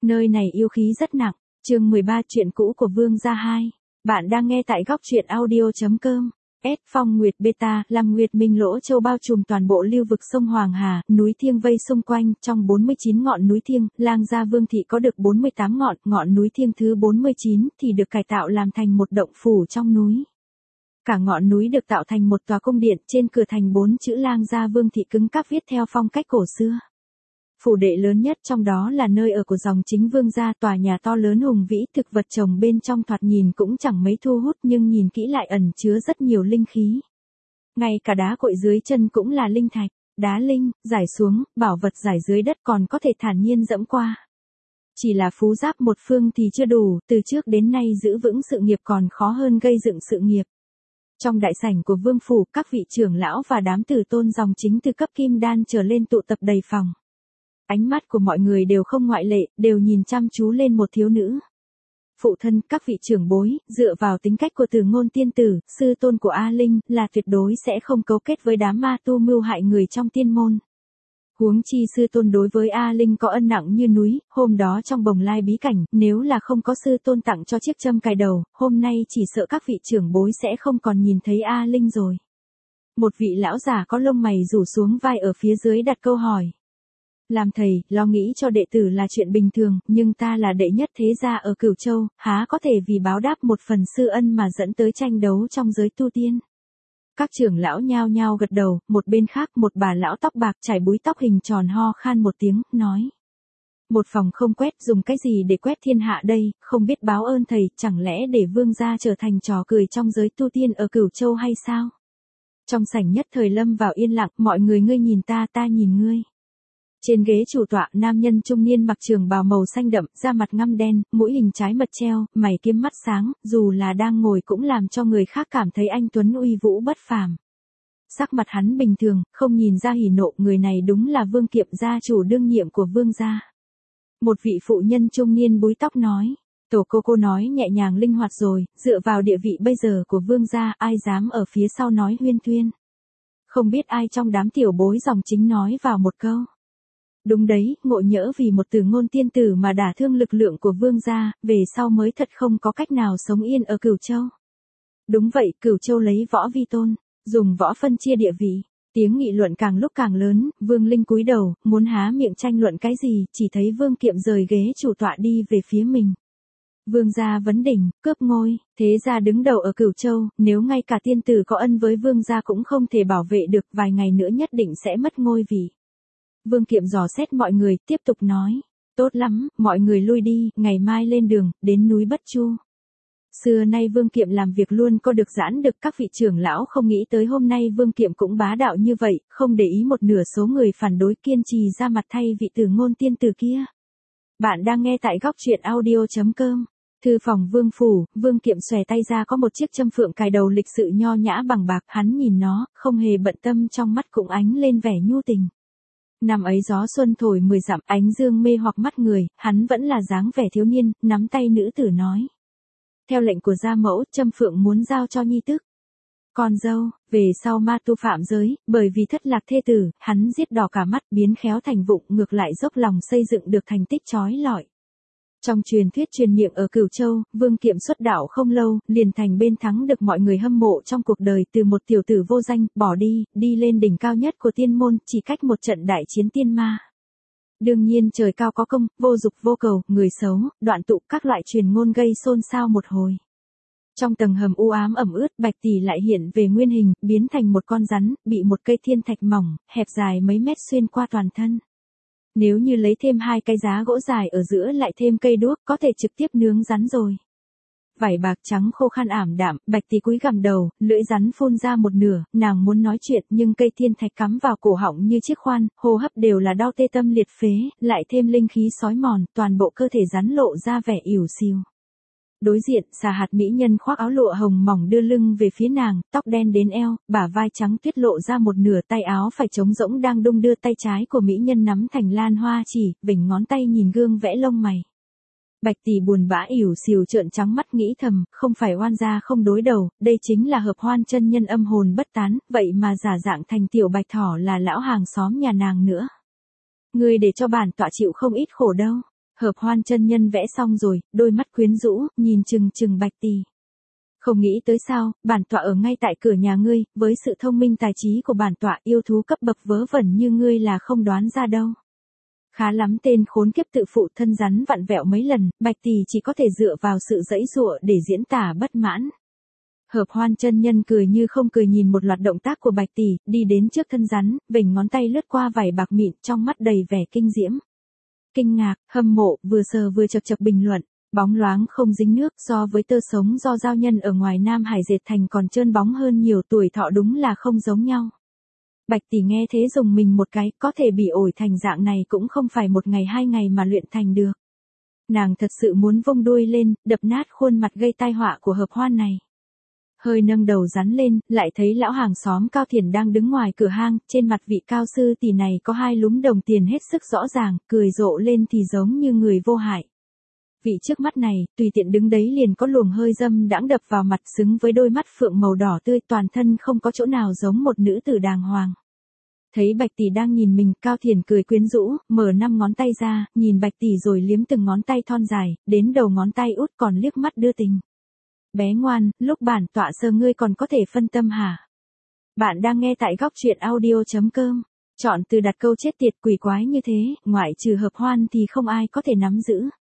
Nơi này yêu khí rất nặng. Chương 13 chuyện cũ của Vương gia 2. Bạn đang nghe tại góc truyện audio.com. S Phong Nguyệt Beta, Lam Nguyệt Minh Lỗ Châu bao trùm toàn bộ lưu vực sông Hoàng Hà, núi Thiêng vây xung quanh, trong 49 ngọn núi Thiêng, Lang Gia Vương thị có được 48 ngọn, ngọn núi Thiêng thứ 49 thì được cải tạo làm thành một động phủ trong núi. Cả ngọn núi được tạo thành một tòa cung điện, trên cửa thành 4 chữ Lang Gia Vương thị cứng cáp viết theo phong cách cổ xưa. Phủ đệ lớn nhất trong đó là nơi ở của dòng chính Vương gia, tòa nhà to lớn hùng vĩ, thực vật trồng bên trong thoạt nhìn cũng chẳng mấy thu hút nhưng nhìn kỹ lại ẩn chứa rất nhiều linh khí. Ngay cả đá cội dưới chân cũng là linh thạch, đá linh, rải xuống, bảo vật rải dưới đất còn có thể thản nhiên dẫm qua. Chỉ là phú giáp một phương thì chưa đủ, từ trước đến nay giữ vững sự nghiệp còn khó hơn gây dựng sự nghiệp. Trong đại sảnh của vương phủ, các vị trưởng lão và đám tử tôn dòng chính từ cấp kim đan trở lên tụ tập đầy phòng. Ánh mắt của mọi người đều không ngoại lệ, đều nhìn chăm chú lên một thiếu nữ. Phụ thân, các vị trưởng bối, dựa vào tính cách của Từ Ngôn tiên tử, sư tôn của A Linh, là tuyệt đối sẽ không cấu kết với đám ma tu mưu hại người trong tiên môn. Huống chi sư tôn đối với A Linh có ân nặng như núi, hôm đó trong Bồng Lai bí cảnh, nếu là không có sư tôn tặng cho chiếc châm cài đầu, hôm nay chỉ sợ các vị trưởng bối sẽ không còn nhìn thấy A Linh rồi. Một vị lão già có lông mày rủ xuống vai ở phía dưới đặt câu hỏi. Làm thầy, lo nghĩ cho đệ tử là chuyện bình thường, nhưng ta là đệ nhất thế gia ở Cửu Châu, há có thể vì báo đáp một phần sư ân mà dẫn tới tranh đấu trong giới tu tiên. Các trưởng lão nhao nhao gật đầu, một bên khác một bà lão tóc bạc trải búi tóc hình tròn ho khan một tiếng, nói. Một phòng không quét, dùng cái gì để quét thiên hạ đây, không biết báo ơn thầy, chẳng lẽ để Vương gia trở thành trò cười trong giới tu tiên ở Cửu Châu hay sao? Trong sảnh nhất thời lâm vào yên lặng, mọi người ngươi nhìn ta nhìn ngươi. Trên ghế chủ tọa, nam nhân trung niên mặc trường bào màu xanh đậm, da mặt ngăm đen, mũi hình trái mật treo, mày kiếm mắt sáng, dù là đang ngồi cũng làm cho người khác cảm thấy anh tuấn uy vũ bất phàm. Sắc mặt hắn bình thường, không nhìn ra hỉ nộ, người này đúng là Vương Kiệm, gia chủ đương nhiệm của Vương gia. Một vị phụ nhân trung niên búi tóc nói, tổ cô nói nhẹ nhàng linh hoạt rồi, dựa vào địa vị bây giờ của Vương gia, ai dám ở phía sau nói huyên thuyên. Không biết ai trong đám tiểu bối dòng chính nói vào một câu. Đúng đấy, ngộ nhỡ vì một Từ Ngôn tiên tử mà đả thương lực lượng của Vương gia, về sau mới thật không có cách nào sống yên ở Cửu Châu. Đúng vậy, Cửu Châu lấy võ vi tôn, dùng võ phân chia địa vị. Tiếng nghị luận càng lúc càng lớn, Vương Linh cúi đầu, muốn há miệng tranh luận cái gì, chỉ thấy Vương Kiệm rời ghế chủ tọa đi về phía mình. Vương gia vấn đỉnh, cướp ngôi, thế gia đứng đầu ở Cửu Châu, nếu ngay cả tiên tử có ân với Vương gia cũng không thể bảo vệ được, vài ngày nữa nhất định sẽ mất ngôi vị. Vương Kiệm dò xét mọi người, tiếp tục nói, tốt lắm, mọi người lui đi, ngày mai lên đường, đến núi Bất Chu. Xưa nay Vương Kiệm làm việc luôn có được giãn được, các vị trưởng lão không nghĩ tới hôm nay Vương Kiệm cũng bá đạo như vậy, không để ý một nửa số người phản đối kiên trì ra mặt thay vị Từ Ngôn tiên tử kia. Bạn đang nghe tại góc truyện audio.com. Thư phòng vương phủ, Vương Kiệm xòe tay ra có một chiếc châm phượng cài đầu lịch sự nho nhã bằng bạc, hắn nhìn nó, không hề bận tâm, trong mắt cũng ánh lên vẻ nhu tình. Năm ấy gió xuân thổi 10 dặm, ánh dương mê hoặc mắt người, hắn vẫn là dáng vẻ thiếu niên, nắm tay nữ tử nói. Theo lệnh của gia mẫu, châm phượng muốn giao cho nhi tức. Con dâu, về sau ma tu phạm giới, bởi vì thất lạc thê tử, hắn giết đỏ cả mắt, biến khéo thành vụng, ngược lại dốc lòng xây dựng được thành tích chói lọi. Trong truyền thuyết truyền miệng ở Cửu Châu, Vương Kiệm xuất đạo không lâu, liền thành bên thắng được mọi người hâm mộ trong cuộc đời, từ một tiểu tử vô danh, bỏ đi lên đỉnh cao nhất của tiên môn, chỉ cách một trận đại chiến tiên ma. Đương nhiên trời cao có công, vô dục vô cầu, người xấu, đoạn tụ, các loại truyền ngôn gây xôn xao một hồi. Trong tầng hầm u ám ẩm ướt, Bạch Tỷ lại hiện về nguyên hình, biến thành một con rắn, bị một cây thiên thạch mỏng, hẹp dài mấy mét xuyên qua toàn thân. Nếu như lấy thêm 2 cái giá gỗ dài ở giữa lại thêm cây đuốc, có thể trực tiếp nướng rắn rồi. Vải bạc trắng khô khan ảm đạm, Bạch Tỷ cúi gằm đầu, lưỡi rắn phun ra một nửa, nàng muốn nói chuyện nhưng cây thiên thạch cắm vào cổ họng như chiếc khoan, hô hấp đều là đau tê tâm liệt phế, lại thêm linh khí sói mòn, toàn bộ cơ thể rắn lộ ra vẻ ỉu xìu. Đối diện, xà hạt mỹ nhân khoác áo lụa hồng mỏng đưa lưng về phía nàng, tóc đen đến eo, bả vai trắng tuyết lộ ra một nửa, tay áo phải trống rỗng đang đung đưa, tay trái của mỹ nhân nắm thành lan hoa chỉ, vểnh ngón tay nhìn gương vẽ lông mày. Bạch Tỷ buồn bã ỉu xìu trợn trắng mắt nghĩ thầm, không phải oan gia không đối đầu, đây chính là Hợp Hoan chân nhân âm hồn bất tán, vậy mà giả dạng thành tiểu bạch thỏ là lão hàng xóm nhà nàng nữa. Ngươi để cho bản tọa chịu không ít khổ đâu. Hợp Hoan chân nhân vẽ xong rồi, đôi mắt quyến rũ, nhìn chừng chừng Bạch Tỷ. Không nghĩ tới sao, bản tọa ở ngay tại cửa nhà ngươi, với sự thông minh tài trí của bản tọa, yêu thú cấp bậc vớ vẩn như ngươi là không đoán ra đâu. Khá lắm, tên khốn kiếp tự phụ thân rắn vặn vẹo mấy lần, Bạch Tỷ chỉ có thể dựa vào sự giãy giụa để diễn tả bất mãn. Hợp Hoan chân nhân cười như không cười nhìn một loạt động tác của Bạch Tỷ, đi đến trước thân rắn, vểnh ngón tay lướt qua vảy bạc mịn, trong mắt đầy vẻ kinh diễm. Kinh ngạc, hâm mộ, vừa sờ vừa chậc chậc bình luận, bóng loáng không dính nước, so với tơ sống do giao nhân ở ngoài Nam Hải dệt thành còn trơn bóng hơn nhiều, tuổi thọ đúng là không giống nhau. Bạch Tỷ nghe thế dùng mình một cái, có thể bị ổi thành dạng này cũng không phải một ngày hai ngày mà luyện thành được. Nàng thật sự muốn vung đuôi lên, đập nát khuôn mặt gây tai họa của Hợp Hoan này. Hơi nâng đầu rắn lên, lại thấy lão hàng xóm Cao Thiền đang đứng ngoài cửa hang, trên mặt vị cao sư tỷ này có hai lúm đồng tiền hết sức rõ ràng, cười rộ lên thì giống như người vô hại. Vị trước mắt này, tùy tiện đứng đấy liền có luồng hơi dâm đãng đập vào mặt, xứng với đôi mắt phượng màu đỏ tươi, toàn thân không có chỗ nào giống một nữ tử đàng hoàng. Thấy Bạch Tỷ đang nhìn mình, Cao Thiền cười quyến rũ, mở 5 ngón tay ra, nhìn Bạch Tỷ rồi liếm từng ngón tay thon dài, đến đầu ngón tay út còn liếc mắt đưa tình. Bé ngoan, lúc bản tọa sờ ngươi còn có thể phân tâm hả? Bạn đang nghe tại góc truyện audio.com. Chọn từ đặt câu chết tiệt quỷ quái như thế, ngoại trừ Hợp Hoan thì không ai có thể nắm giữ.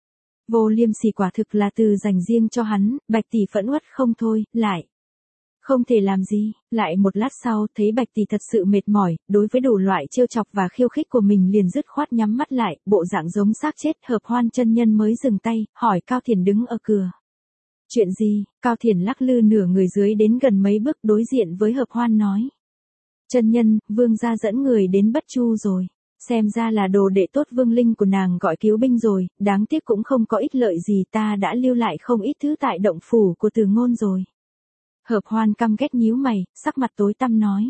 Vô Liêm Sỉ quả thực là từ dành riêng cho hắn, Bạch Tỷ phẫn uất không thôi, lại. Không thể làm gì, lại một lát sau, thấy Bạch Tỷ thật sự mệt mỏi, đối với đủ loại trêu chọc và khiêu khích của mình liền dứt khoát nhắm mắt lại, bộ dạng giống xác chết. Hợp Hoan chân nhân mới dừng tay, hỏi Cao Thiền đứng ở cửa. Chuyện gì? Cao Thiền lắc lư nửa người dưới đến gần mấy bước đối diện với Hợp Hoan nói. Chân nhân, vương gia dẫn người đến Bất Chu rồi. Xem ra là đồ đệ tốt Vương Linh của nàng gọi cứu binh rồi, đáng tiếc cũng không có ích lợi gì, ta đã lưu lại không ít thứ tại động phủ của Từ Ngôn rồi. Hợp Hoan căm ghét nhíu mày, sắc mặt tối tăm nói.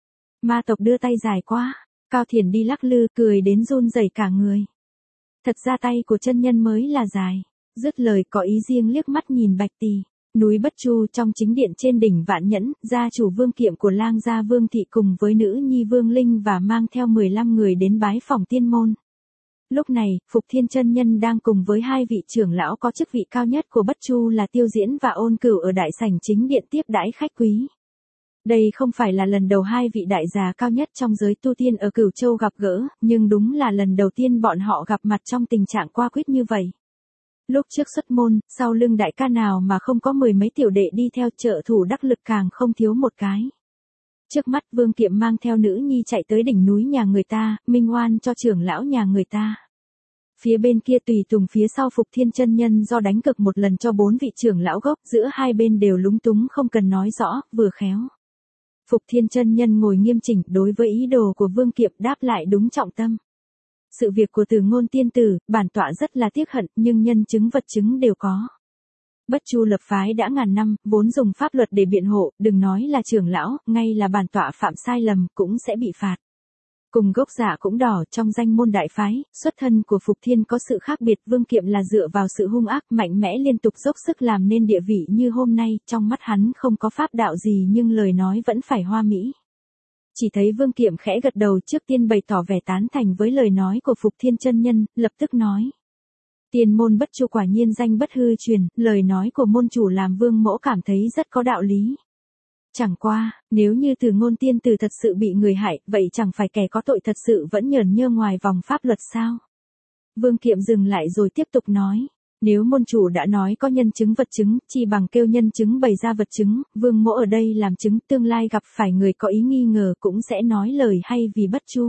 Ma tộc đưa tay dài quá. Cao Thiền đi lắc lư, cười đến run rẩy cả người. Thật ra tay của chân nhân mới là dài. Dứt lời có ý riêng liếc mắt nhìn Bạch Tỷ. Núi Bất Chu trong chính điện trên đỉnh Vạn Nhẫn, gia chủ Vương Kiệm của Lang gia Vương Thị cùng với nữ nhi Vương Linh và mang theo 15 người đến bái phỏng tiên môn. Lúc này, Phục Thiên chân nhân đang cùng với hai vị trưởng lão có chức vị cao nhất của Bất Chu là Tiêu Diễn và Ôn Cửu ở đại sảnh chính điện tiếp đãi khách quý. Đây không phải là lần đầu hai vị đại già cao nhất trong giới tu tiên ở Cửu Châu gặp gỡ, nhưng đúng là lần đầu tiên bọn họ gặp mặt trong tình trạng qua quýt như vậy. Lúc trước xuất môn, sau lưng đại ca nào mà không có mười mấy tiểu đệ đi theo, trợ thủ đắc lực càng không thiếu một cái. Trước mắt Vương Kiệm mang theo nữ nhi chạy tới đỉnh núi nhà người ta, minh oan cho trưởng lão nhà người ta. Phía bên kia tùy tùng phía sau Phục Thiên chân nhân do đánh cực một lần cho 4 vị trưởng lão gốc, giữa hai bên đều lúng túng không cần nói rõ, vừa khéo. Phục Thiên chân nhân ngồi nghiêm chỉnh, đối với ý đồ của Vương Kiệm đáp lại đúng trọng tâm. Sự việc của Từ Ngôn tiên tử, bản tọa rất là tiếc hận, nhưng nhân chứng vật chứng đều có. Bất Chu lập phái đã ngàn năm, vốn dùng pháp luật để biện hộ, đừng nói là trưởng lão, ngay là bản tọa phạm sai lầm cũng sẽ bị phạt. Cùng gốc giả cũng đỏ, trong danh môn đại phái, xuất thân của Phục Thiên có sự khác biệt. Vương Kiệm là dựa vào sự hung ác mạnh mẽ liên tục dốc sức làm nên địa vị như hôm nay, trong mắt hắn không có pháp đạo gì nhưng lời nói vẫn phải hoa mỹ. Chỉ thấy Vương Kiệm khẽ gật đầu, trước tiên bày tỏ vẻ tán thành với lời nói của Phục Thiên chân nhân, lập tức nói. Tiên môn Bất Chu quả nhiên danh bất hư truyền, lời nói của môn chủ làm Vương mỗ cảm thấy rất có đạo lý. Chẳng qua, nếu như Từ Ngôn tiên tử thật sự bị người hại, vậy chẳng phải kẻ có tội thật sự vẫn nhởn nhơ ngoài vòng pháp luật sao? Vương Kiệm dừng lại rồi tiếp tục nói. Nếu môn chủ đã nói có nhân chứng vật chứng, chi bằng kêu nhân chứng bày ra vật chứng, Vương mỗ ở đây làm chứng, tương lai gặp phải người có ý nghi ngờ cũng sẽ nói lời hay vì Bất Chu.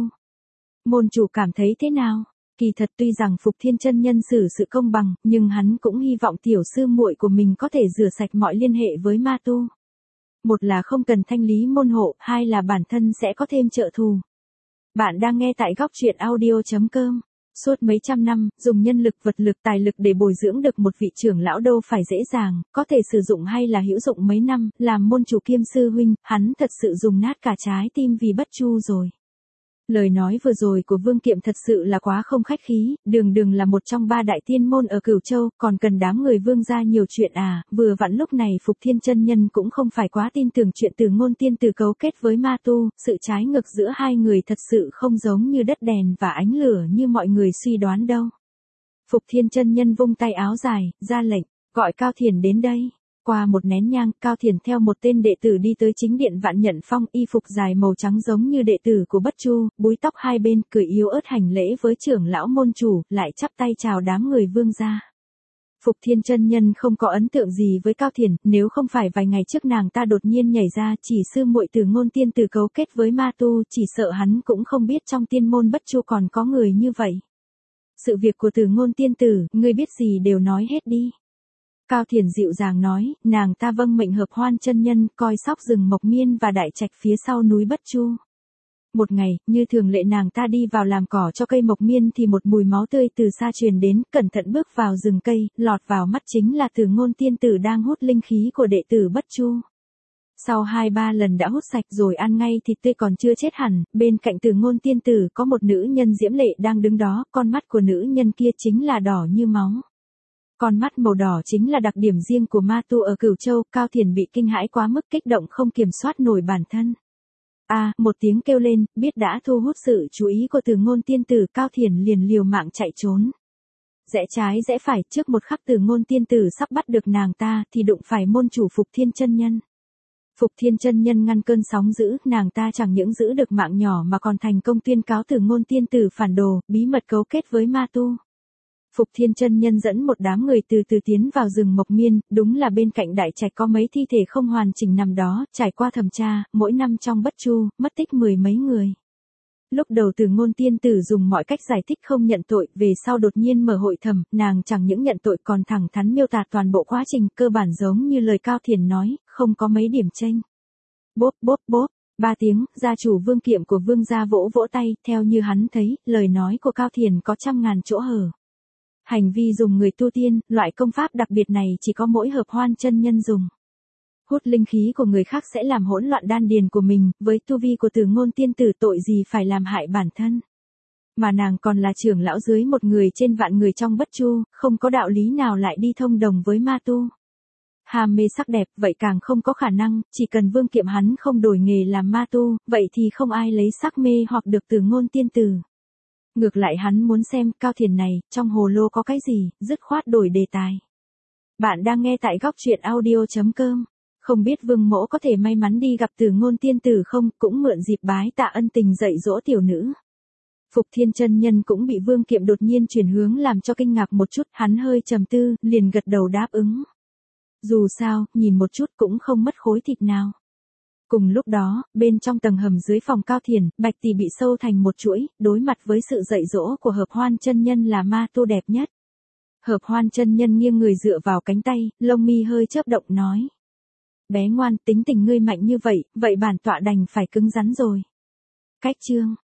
Môn chủ cảm thấy thế nào? Kỳ thật tuy rằng Phục Thiên chân nhân xử sự công bằng, nhưng hắn cũng hy vọng tiểu sư muội của mình có thể rửa sạch mọi liên hệ với ma tu. Một là không cần thanh lý môn hộ, hai là bản thân sẽ có thêm trợ thù. Bạn đang nghe tại góc truyện audio.com. Suốt mấy trăm năm, dùng nhân lực, vật lực, tài lực để bồi dưỡng được một vị trưởng lão đâu phải dễ dàng, có thể sử dụng hay là hữu dụng mấy năm, làm môn chủ kiêm sư huynh, hắn thật sự dùng nát cả trái tim vì Bất Chu rồi. Lời nói vừa rồi của Vương Kiệm thật sự là quá không khách khí, đường đường là một trong 3 đại tiên môn ở Cửu Châu, còn cần đám người Vương gia nhiều chuyện à, vừa vặn lúc này Phục Thiên chân nhân cũng không phải quá tin tưởng chuyện Từ Ngôn tiên tử cấu kết với ma tu, sự trái ngược giữa hai người thật sự không giống như đất đèn và ánh lửa như mọi người suy đoán đâu. Phục Thiên chân nhân vung tay áo dài, ra lệnh, gọi Cao Thiền đến đây. Qua một nén nhang, Cao Thiền theo một tên đệ tử đi tới chính điện Vạn Nhận Phong, y phục dài màu trắng giống như đệ tử của Bất Chu, búi tóc hai bên, cười yếu ớt hành lễ với trưởng lão môn chủ, lại chắp tay chào đám người Vương gia. Phục Thiên chân nhân không có ấn tượng gì với Cao Thiền, nếu không phải vài ngày trước nàng ta đột nhiên nhảy ra, chỉ sư muội Từ Ngôn tiên tử cấu kết với ma tu, chỉ sợ hắn cũng không biết trong tiên môn Bất Chu còn có người như vậy. Sự việc của Từ Ngôn tiên tử, ngươi biết gì đều nói hết đi. Cao Thiền dịu dàng nói, nàng ta vâng mệnh Hợp Hoan chân nhân, coi sóc rừng Mộc Miên và đại trạch phía sau núi Bất Chu. Một ngày, như thường lệ nàng ta đi vào làm cỏ cho cây Mộc Miên thì một mùi máu tươi từ xa truyền đến, cẩn thận bước vào rừng cây, lọt vào mắt chính là Từ Ngôn tiên tử đang hút linh khí của đệ tử Bất Chu. Sau 2-3 lần đã hút sạch rồi ăn ngay thịt tươi còn chưa chết hẳn, bên cạnh Từ Ngôn tiên tử có một nữ nhân diễm lệ đang đứng đó, con mắt của nữ nhân kia chính là đỏ như máu. Con mắt màu đỏ chính là đặc điểm riêng của ma tu ở Cửu Châu, Cao Thiền bị kinh hãi quá mức kích động không kiểm soát nổi bản thân. Một tiếng kêu lên, biết đã thu hút sự chú ý của Từ Ngôn tiên tử, Cao Thiền liền liều mạng chạy trốn. Rẽ trái rẽ phải, trước một khắc Từ Ngôn tiên tử sắp bắt được nàng ta thì đụng phải môn chủ Phục Thiên chân nhân. Phục Thiên chân nhân ngăn cơn sóng dữ, nàng ta chẳng những giữ được mạng nhỏ mà còn thành công tuyên cáo Từ Ngôn tiên tử phản đồ, bí mật cấu kết với ma tu. Phục Thiên chân nhân dẫn một đám người từ từ tiến vào rừng Mộc Miên, đúng là bên cạnh đại trạch có mấy thi thể không hoàn chỉnh nằm đó, trải qua thẩm tra, mỗi năm trong Bất Chu, mất tích 10 mấy người. Lúc đầu Từ Ngôn tiên tử dùng mọi cách giải thích không nhận tội, về sau đột nhiên mở hội thẩm, nàng chẳng những nhận tội còn thẳng thắn miêu tả toàn bộ quá trình, cơ bản giống như lời Cao Thiền nói, không có mấy điểm chênh. Bốp bốp bốp, 3 tiếng, gia chủ Vương Kiệm của Vương gia vỗ vỗ tay, theo như hắn thấy, lời nói của Cao Thiền có trăm ngàn chỗ hở. Hành vi dùng người tu tiên, loại công pháp đặc biệt này chỉ có mỗi Hợp Hoan chân nhân dùng. Hút linh khí của người khác sẽ làm hỗn loạn đan điền của mình, với tu vi của Từ Ngôn tiên tử tội gì phải làm hại bản thân. Mà nàng còn là trưởng lão dưới một người trên vạn người trong Bất Chu, không có đạo lý nào lại đi thông đồng với ma tu. Ham mê sắc đẹp, vậy càng không có khả năng, chỉ cần Vương Kiệm hắn không đổi nghề làm ma tu, vậy thì không ai lấy sắc mê hoặc được Từ Ngôn tiên tử. Ngược lại hắn muốn xem, Cao Thiền này, trong hồ lô có cái gì, dứt khoát đổi đề tài. Bạn đang nghe tại góc truyện audio.com. Không biết Vương mỗ có thể may mắn đi gặp Từ Ngôn tiên tử không, cũng mượn dịp bái tạ ân tình dạy dỗ tiểu nữ. Phục Thiên chân nhân cũng bị Vương Kiệm đột nhiên chuyển hướng làm cho kinh ngạc một chút, hắn hơi trầm tư, liền gật đầu đáp ứng. Dù sao, nhìn một chút cũng không mất khối thịt nào. Cùng lúc đó, bên trong tầng hầm dưới phòng Cao Thiền, Bạch Tỷ bị sâu thành một chuỗi, đối mặt với sự dạy dỗ của Hợp Hoan chân nhân là ma tu đẹp nhất. Hợp Hoan chân nhân nghiêng người dựa vào cánh tay, lông mi hơi chớp động nói. Bé ngoan, tính tình ngươi mạnh như vậy, vậy bản tọa đành phải cứng rắn rồi. Cách chương.